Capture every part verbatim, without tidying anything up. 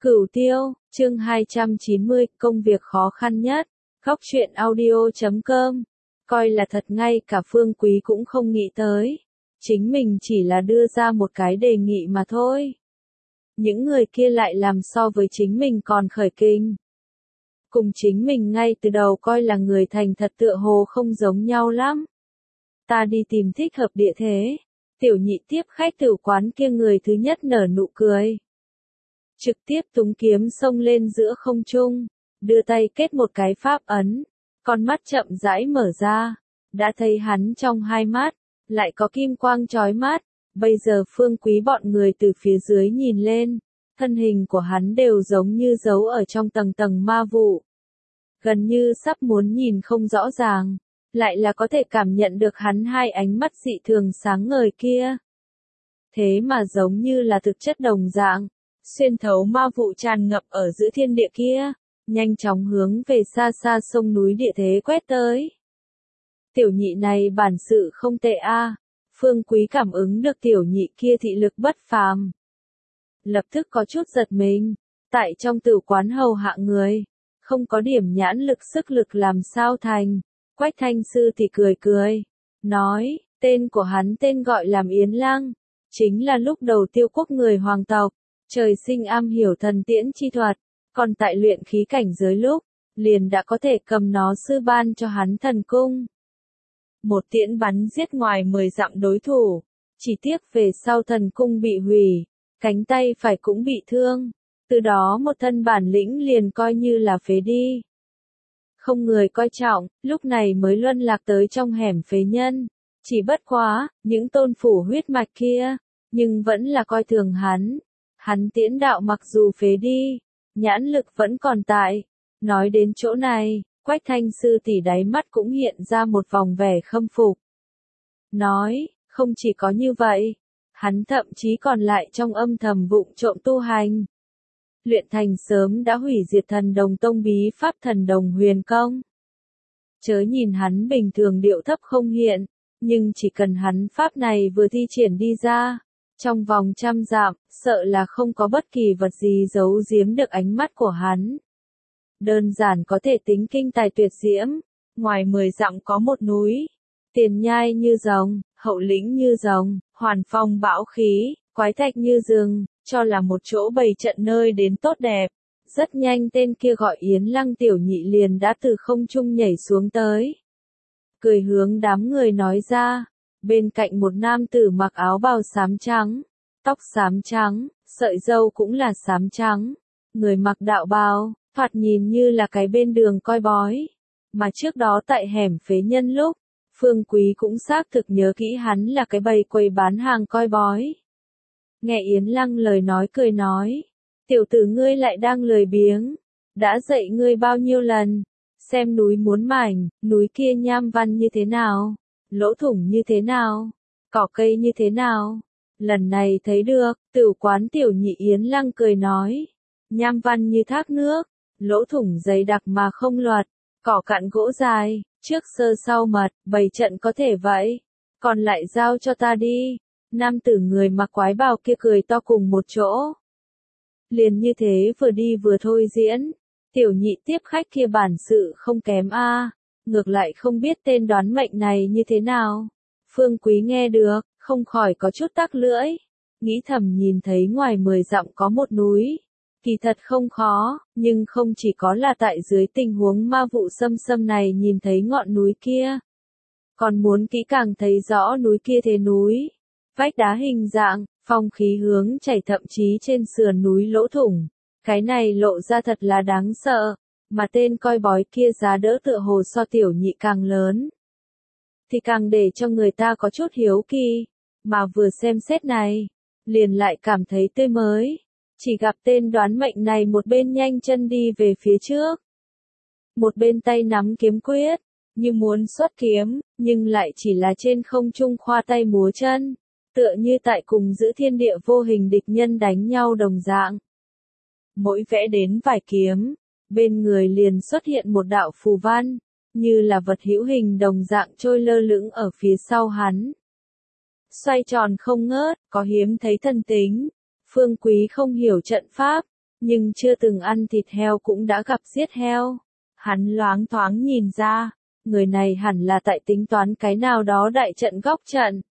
Cửu Tiêu, chương hai trăm chín mươi, công việc khó khăn nhất. Góc truyện audio chấm com. Coi là thật ngay cả Phương Quý cũng không nghĩ tới. Chính mình chỉ là đưa ra một cái đề nghị mà thôi. Những người kia lại làm so với chính mình còn khởi kinh. Cùng chính mình ngay từ đầu coi là người thành thật tựa hồ không giống nhau lắm. Ta đi tìm thích hợp địa thế. Tiểu nhị tiếp khách tử quán kia người thứ nhất nở nụ cười. Trực tiếp túng kiếm xông lên giữa không trung, đưa tay kết một cái pháp ấn, con mắt chậm rãi mở ra, đã thấy hắn trong hai mắt, lại có kim quang chói mắt, bây giờ Phương Quý bọn người từ phía dưới nhìn lên, thân hình của hắn đều giống như giấu ở trong tầng tầng ma vụ. Gần như sắp muốn nhìn không rõ ràng, lại là có thể cảm nhận được hắn hai ánh mắt dị thường sáng ngời kia. Thế mà giống như là thực chất đồng dạng. Xuyên thấu ma vụ tràn ngập ở giữa thiên địa kia, nhanh chóng hướng về xa xa sông núi địa thế quét tới. Tiểu nhị này bản sự không tệ a. Phương Quý cảm ứng được tiểu nhị kia thị lực bất phàm. Lập tức có chút giật mình, tại trong tử quán hầu hạ người, không có điểm nhãn lực sức lực làm sao thành. Quách Thanh Sư thì cười cười, nói, tên của hắn tên gọi làm Yến Lăng, chính là lúc đầu Tiêu Quốc người hoàng tộc. Trời sinh am hiểu thần tiễn chi thuật, còn tại luyện khí cảnh giới lúc, liền đã có thể cầm nó sư ban cho hắn thần cung. Một tiễn bắn giết ngoài mười dặm đối thủ, chỉ tiếc về sau thần cung bị hủy, cánh tay phải cũng bị thương, từ đó một thân bản lĩnh liền coi như là phế đi. Không người coi trọng, lúc này mới luân lạc tới trong hẻm phế nhân, chỉ bất quá, những tôn phủ huyết mạch kia, nhưng vẫn là coi thường hắn. Hắn tiễn đạo mặc dù phế đi, nhãn lực vẫn còn tại. Nói đến chỗ này, Quách Thanh Sư tỷ đáy mắt cũng hiện ra một vòng vẻ khâm phục. Nói, không chỉ có như vậy, hắn thậm chí còn lại trong âm thầm vụng trộm tu hành. Luyện thành sớm đã hủy diệt thần đồng tông bí pháp thần đồng huyền công. Chớ nhìn hắn bình thường điệu thấp không hiện, nhưng chỉ cần hắn pháp này vừa thi triển đi ra. Trong vòng trăm dặm, sợ là không có bất kỳ vật gì giấu giếm được ánh mắt của hắn. Đơn giản có thể tính kinh tài tuyệt diễm, ngoài mười dặm có một núi, tiền nhai như rồng, hậu lĩnh như rồng, hoàn phong bão khí, quái thạch như rừng, cho là một chỗ bày trận nơi đến tốt đẹp. Rất nhanh tên kia gọi Yến Lăng tiểu nhị liền đã từ không trung nhảy xuống tới. Cười hướng đám người nói ra. Bên cạnh một nam tử mặc áo bào xám trắng, tóc xám trắng, sợi râu cũng là xám trắng. Người mặc đạo bào, thoạt nhìn như là cái bên đường coi bói. Mà trước đó tại hẻm phế nhân lúc, Phương Quý cũng xác thực nhớ kỹ hắn là cái bầy quầy bán hàng coi bói. Nghe Yến Lăng lời nói cười nói, tiểu tử ngươi lại đang lười biếng, đã dạy ngươi bao nhiêu lần, xem núi muốn mảnh, núi kia nham văn như thế nào. Lỗ thủng như thế nào? Cỏ cây như thế nào? Lần này thấy được, tử quán tiểu nhị Yến Lăng cười nói. Nham văn như thác nước, lỗ thủng dày đặc mà không loạt, cỏ cạn gỗ dài, trước sơ sau mật, bày trận có thể vậy. Còn lại giao cho ta đi. Nam tử người mặc quái bào kia cười to cùng một chỗ. Liền như thế vừa đi vừa thôi diễn. Tiểu nhị tiếp khách kia bản sự không kém a. Ngược lại không biết tên đoán mệnh này như thế nào. Phương Quý nghe được, không khỏi có chút tắc lưỡi. Nghĩ thầm nhìn thấy ngoài mười dặm có một núi. Kỳ thật không khó, nhưng không chỉ có là tại dưới tình huống ma vụ xâm xâm này nhìn thấy ngọn núi kia. Còn muốn kỹ càng thấy rõ núi kia thế núi. Vách đá hình dạng, phong khí hướng chảy thậm chí trên sườn núi lỗ thủng. Cái này lộ ra thật là đáng sợ. Mà tên coi bói kia giá đỡ tựa hồ so tiểu nhị càng lớn. Thì càng để cho người ta có chút hiếu kỳ. Mà vừa xem xét này, liền lại cảm thấy tươi mới. Chỉ gặp tên đoán mệnh này một bên nhanh chân đi về phía trước. Một bên tay nắm kiếm quyết, như muốn xuất kiếm, nhưng lại chỉ là trên không trung khoa tay múa chân. Tựa như tại cùng giữa thiên địa vô hình địch nhân đánh nhau đồng dạng. Mỗi vẽ đến vài kiếm. Bên người liền xuất hiện một đạo phù văn, như là vật hữu hình đồng dạng trôi lơ lửng ở phía sau hắn. Xoay tròn không ngớt, có hiếm thấy thần tính. Phương Quý không hiểu trận pháp, nhưng chưa từng ăn thịt heo cũng đã gặp giết heo. Hắn loáng thoáng nhìn ra, người này hẳn là tại tính toán cái nào đó đại trận góc trận.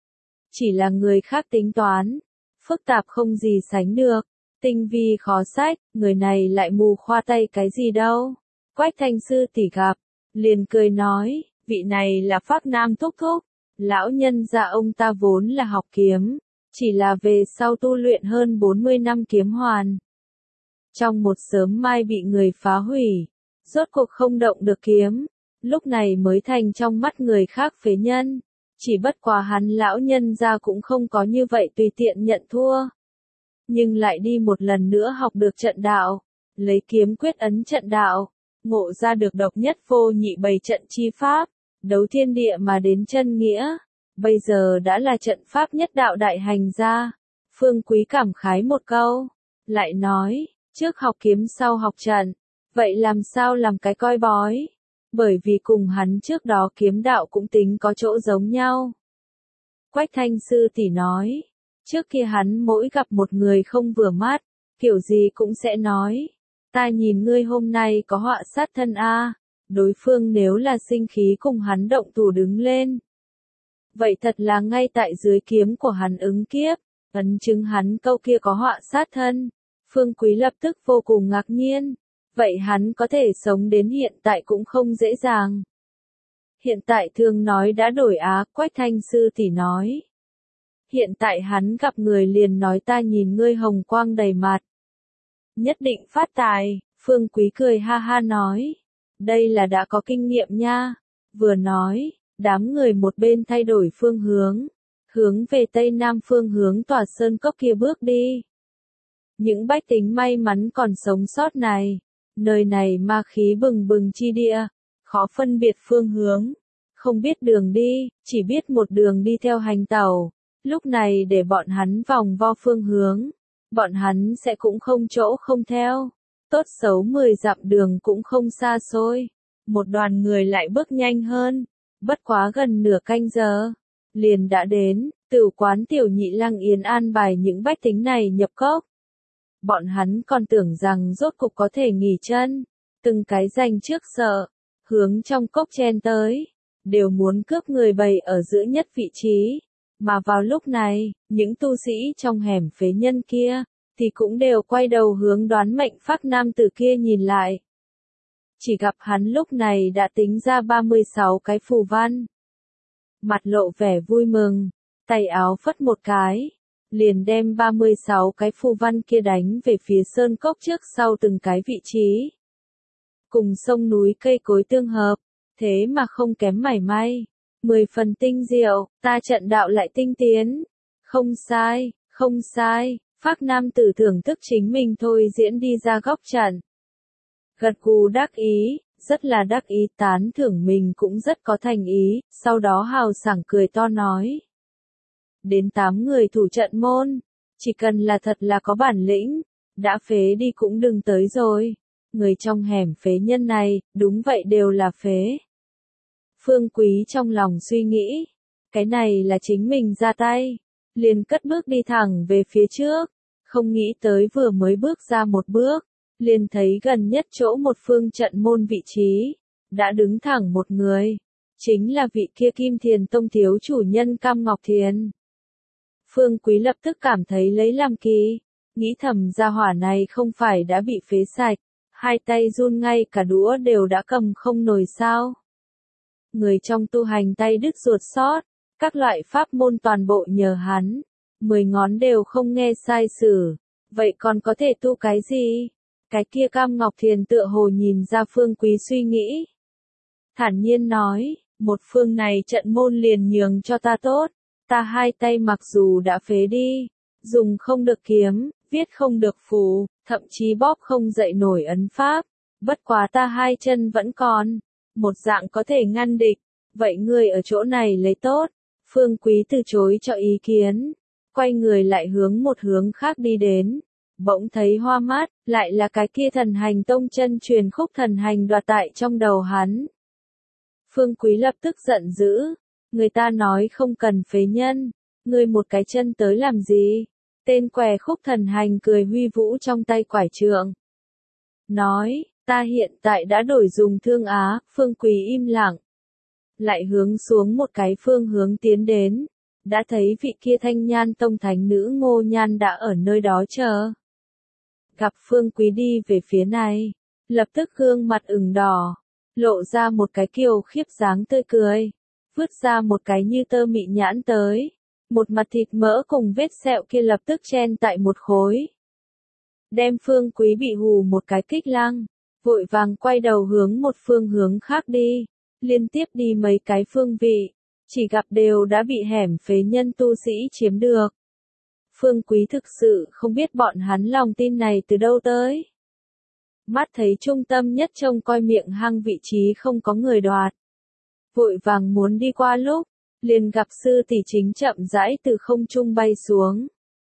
Chỉ là người khác tính toán, phức tạp không gì sánh được, tinh vi khó sách, người này lại mù khoa tay cái gì đâu. Quách Thanh sư tỷ gặp, liền cười nói, vị này là Phác Nam thúc thúc, lão nhân gia ông ta vốn là học kiếm, chỉ là về sau tu luyện hơn bốn mươi năm kiếm hoàn. Trong một sớm mai bị người phá hủy, rốt cuộc không động được kiếm, lúc này mới thành trong mắt người khác phế nhân. Chỉ bất quá hắn lão nhân gia cũng không có như vậy tùy tiện nhận thua. Nhưng lại đi một lần nữa học được trận đạo, lấy kiếm quyết ấn trận đạo, ngộ ra được độc nhất vô nhị bày trận chi pháp, đấu thiên địa mà đến chân nghĩa. Bây giờ đã là trận pháp nhất đạo đại hành gia. Phương Quý cảm khái một câu, lại nói, trước học kiếm sau học trận, vậy làm sao làm cái coi bói? Bởi vì cùng hắn trước đó kiếm đạo cũng tính có chỗ giống nhau. Quách Thanh sư tỷ nói, trước kia hắn mỗi gặp một người không vừa mắt, kiểu gì cũng sẽ nói, ta nhìn ngươi hôm nay có họa sát thân a. Đối phương nếu là sinh khí cùng hắn động thủ đứng lên, vậy thật là ngay tại dưới kiếm của hắn ứng kiếp, ấn chứng hắn câu kia có họa sát thân. Phương Quý lập tức vô cùng ngạc nhiên. Vậy hắn có thể sống đến hiện tại cũng không dễ dàng. Hiện tại thường nói đã đổi á, Quách Thanh sư tỷ nói. Hiện tại hắn gặp người liền nói ta nhìn ngươi hồng quang đầy mặt. Nhất định phát tài, Phương Quý cười ha ha nói. Đây là đã có kinh nghiệm nha. Vừa nói, đám người một bên thay đổi phương hướng, hướng về tây nam phương hướng tòa sơn cốc kia bước đi. Những bách tính may mắn còn sống sót này. Nơi này ma khí bừng bừng chi địa, khó phân biệt phương hướng, không biết đường đi, chỉ biết một đường đi theo hành tàu. Lúc này để bọn hắn vòng vo phương hướng, bọn hắn sẽ cũng không chỗ không theo. Tốt xấu mười dặm đường cũng không xa xôi. Một đoàn người lại bước nhanh hơn, bất quá gần nửa canh giờ, liền đã đến, tửu quán Tiểu Nhị Lăng Yến an bài những bách tính này nhập cốc. Bọn hắn còn tưởng rằng rốt cục có thể nghỉ chân, từng cái danh trước sợ, hướng trong cốc chen tới, đều muốn cướp người bày ở giữa nhất vị trí. Mà vào lúc này, những tu sĩ trong hẻm phế nhân kia, thì cũng đều quay đầu hướng Đoán Mệnh Phác Nam tử kia nhìn lại. Chỉ gặp hắn lúc này đã tính ra ba mươi sáu cái phù văn. Mặt lộ vẻ vui mừng, tay áo phất một cái, liền đem ba mươi sáu cái phù văn kia đánh về phía sơn cốc trước sau từng cái vị trí. Cùng sông núi cây cối tương hợp, thế mà không kém mảy may. Mười phần tinh diệu, ta trận đạo lại tinh tiến. Không sai, không sai, Phác Nam tử thưởng thức chính mình thôi diễn đi ra góc trận. Gật gù đắc ý, rất là đắc ý tán thưởng mình cũng rất có thành ý, sau đó hào sảng cười to nói. Đến tám người thủ trận môn, chỉ cần là thật là có bản lĩnh, đã phế đi cũng đừng tới rồi. Người trong hẻm phế nhân này, đúng vậy đều là phế. Phương Quý trong lòng suy nghĩ, cái này là chính mình ra tay, liền cất bước đi thẳng về phía trước, không nghĩ tới vừa mới bước ra một bước, liền thấy gần nhất chỗ một phương trận môn vị trí, đã đứng thẳng một người, chính là vị kia Kim Thiền Tông thiếu chủ nhân Cam Ngọc Thiền. Phương Quý lập tức cảm thấy lấy làm kỳ, nghĩ thầm gia hỏa này không phải đã bị phế sạch, hai tay run ngay cả đũa đều đã cầm không nổi sao. Người trong tu hành tay đứt ruột sót, các loại pháp môn toàn bộ nhờ hắn, mười ngón đều không nghe sai sử, vậy còn có thể tu cái gì? Cái kia Cam Ngọc Thiền tựa hồ nhìn ra Phương Quý suy nghĩ. Thản nhiên nói, một phương này trận môn liền nhường cho ta tốt, ta hai tay mặc dù đã phế đi, dùng không được kiếm, viết không được phù, thậm chí bóp không dậy nổi ấn pháp, bất quá ta hai chân vẫn còn, một dạng có thể ngăn địch, vậy ngươi ở chỗ này lấy tốt. Phương Quý từ chối cho ý kiến, quay người lại hướng một hướng khác đi đến, bỗng thấy hoa mắt, lại là cái kia Thần Hành Tông chân truyền khúc thần hành đoạt tại trong đầu hắn. Phương Quý lập tức giận dữ, người ta nói không cần phế nhân, ngươi một cái chân tới làm gì? Tên què khúc thần hành cười huy vũ trong tay quải trượng. Nói, ta hiện tại đã đổi dùng thương Á, Phương Quý im lặng. Lại hướng xuống một cái phương hướng tiến đến. Đã thấy vị kia Thanh Nhan Tông thánh nữ Ngô Nhan đã ở nơi đó chờ. Gặp Phương Quý đi về phía này, lập tức gương mặt ửng đỏ, lộ ra một cái kiều khiếp dáng tươi cười, vứt ra một cái như tơ mị nhãn tới, một mặt thịt mỡ cùng vết sẹo kia lập tức chen tại một khối. Đem Phương Quý bị hù một cái kích lăng, vội vàng quay đầu hướng một phương hướng khác đi, liên tiếp đi mấy cái phương vị, chỉ gặp đều đã bị hẻm phế nhân tu sĩ chiếm được. Phương Quý thực sự không biết bọn hắn lòng tin này từ đâu tới. Mắt thấy trung tâm nhất trông coi miệng hang vị trí không có người đoạt. Vội vàng muốn đi qua lúc, liền gặp sư tỷ chính chậm rãi từ không trung bay xuống.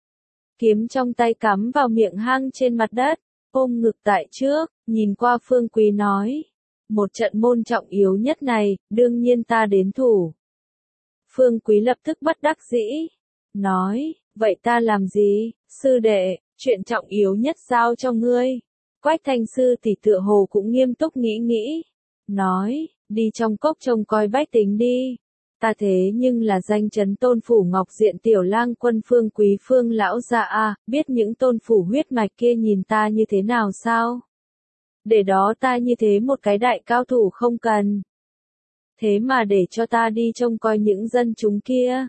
Kiếm trong tay cắm vào miệng hang trên mặt đất, ôm ngực tại trước, nhìn qua Phương Quý nói. Một trận môn trọng yếu nhất này, đương nhiên ta đến thủ. Phương Quý lập tức bất đắc dĩ, nói, vậy ta làm gì, sư đệ, chuyện trọng yếu nhất giao cho ngươi. Quách Thanh sư tỷ tựa hồ cũng nghiêm túc nghĩ nghĩ, nói, đi trong cốc trông coi bách tính đi. Ta thế nhưng là danh chấn tôn phủ Ngọc Diện tiểu lang quân Phương Quý Phương lão gia a, biết những tôn phủ huyết mạch kia nhìn ta như thế nào sao? Để đó ta như thế một cái đại cao thủ không cần. Thế mà để cho ta đi trông coi những dân chúng kia.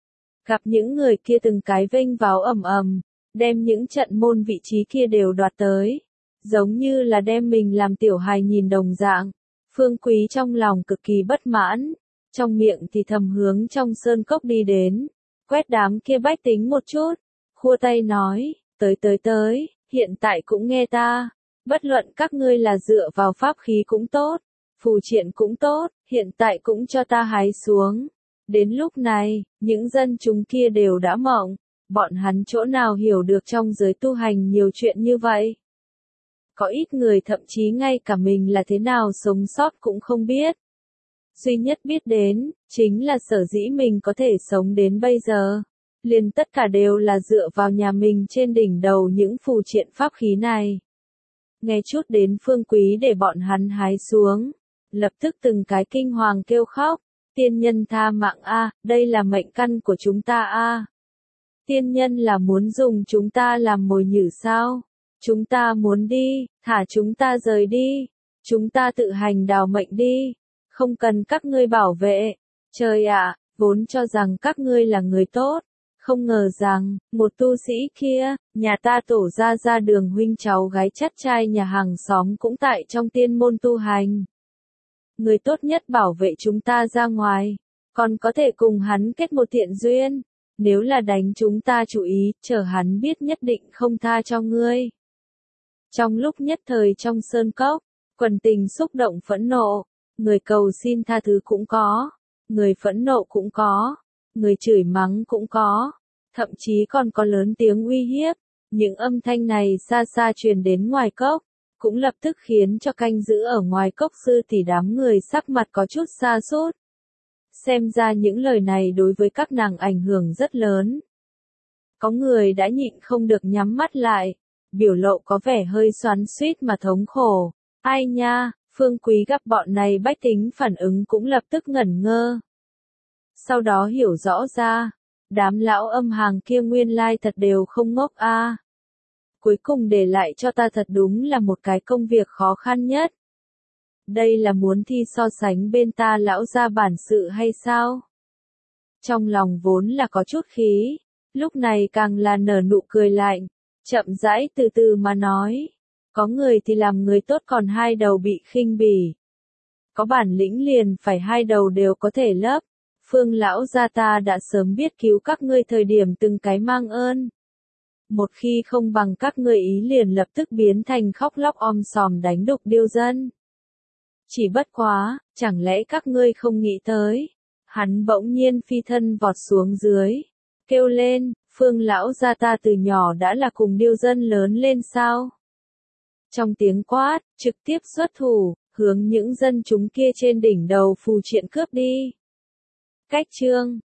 Gặp những người kia từng cái vênh váo ầm ầm, đem những trận môn vị trí kia đều đoạt tới. Giống như là đem mình làm tiểu hài nhìn đồng dạng. Phương Quý trong lòng cực kỳ bất mãn. Trong miệng thì thầm hướng trong sơn cốc đi đến. Quét đám kia bách tính một chút. Khua tay nói, tới tới tới, hiện tại cũng nghe ta. Bất luận các ngươi là dựa vào pháp khí cũng tốt, phù triện cũng tốt, hiện tại cũng cho ta hái xuống. Đến lúc này, những dân chúng kia đều đã mộng, bọn hắn chỗ nào hiểu được trong giới tu hành nhiều chuyện như vậy. Có ít người thậm chí ngay cả mình là thế nào sống sót cũng không biết. Duy nhất biết đến, chính là sở dĩ mình có thể sống đến bây giờ. Liền tất cả đều là dựa vào nhà mình trên đỉnh đầu những phù triện pháp khí này. Nghe chút đến Phương Quý để bọn hắn hái xuống, lập tức từng cái kinh hoàng kêu khóc, tiên nhân tha mạng a, đây là mệnh căn của chúng ta a. Tiên nhân là muốn dùng chúng ta làm mồi nhử sao? Chúng ta muốn đi, thả chúng ta rời đi, chúng ta tự hành đào mệnh đi, không cần các ngươi bảo vệ. Trời ạ, vốn cho rằng các ngươi là người tốt. Không ngờ rằng, một tu sĩ kia, nhà ta tổ ra ra đường huynh cháu gái chắt trai nhà hàng xóm cũng tại trong tiên môn tu hành. Người tốt nhất bảo vệ chúng ta ra ngoài, còn có thể cùng hắn kết một thiện duyên. Nếu là đánh chúng ta chú ý, chờ hắn biết nhất định không tha cho ngươi. Trong lúc nhất thời trong sơn cốc, quần tình xúc động phẫn nộ, người cầu xin tha thứ cũng có, người phẫn nộ cũng có, người chửi mắng cũng có. Thậm chí còn có lớn tiếng uy hiếp, những âm thanh này xa xa truyền đến ngoài cốc, cũng lập tức khiến cho canh giữ ở ngoài cốc sư tỷ đám người sắc mặt có chút sa sút. Xem ra những lời này đối với các nàng ảnh hưởng rất lớn. Có người đã nhịn không được nhắm mắt lại, biểu lộ có vẻ hơi xoắn xuýt mà thống khổ. Ai nha, Phương Quý gặp bọn này bách tính phản ứng cũng lập tức ngẩn ngơ. Sau đó hiểu rõ ra. Đám lão âm hàng kia nguyên lai thật đều không ngốc a. À. Cuối cùng để lại cho ta thật đúng là một cái công việc khó khăn nhất. Đây là muốn thi so sánh bên ta lão gia bản sự hay sao? Trong lòng vốn là có chút khí, lúc này càng là nở nụ cười lạnh, chậm rãi từ từ mà nói. Có người thì làm người tốt còn hai đầu bị khinh bỉ. Có bản lĩnh liền phải hai đầu đều có thể lấp. Phương lão gia ta đã sớm biết cứu các ngươi thời điểm từng cái mang ơn. Một khi không bằng các ngươi ý liền lập tức biến thành khóc lóc om sòm đánh đục điêu dân. Chỉ bất quá, chẳng lẽ các ngươi không nghĩ tới. Hắn bỗng nhiên phi thân vọt xuống dưới, kêu lên, Phương lão gia ta từ nhỏ đã là cùng điêu dân lớn lên sao? Trong tiếng quát, trực tiếp xuất thủ, hướng những dân chúng kia trên đỉnh đầu phù triện cướp đi. Cách chương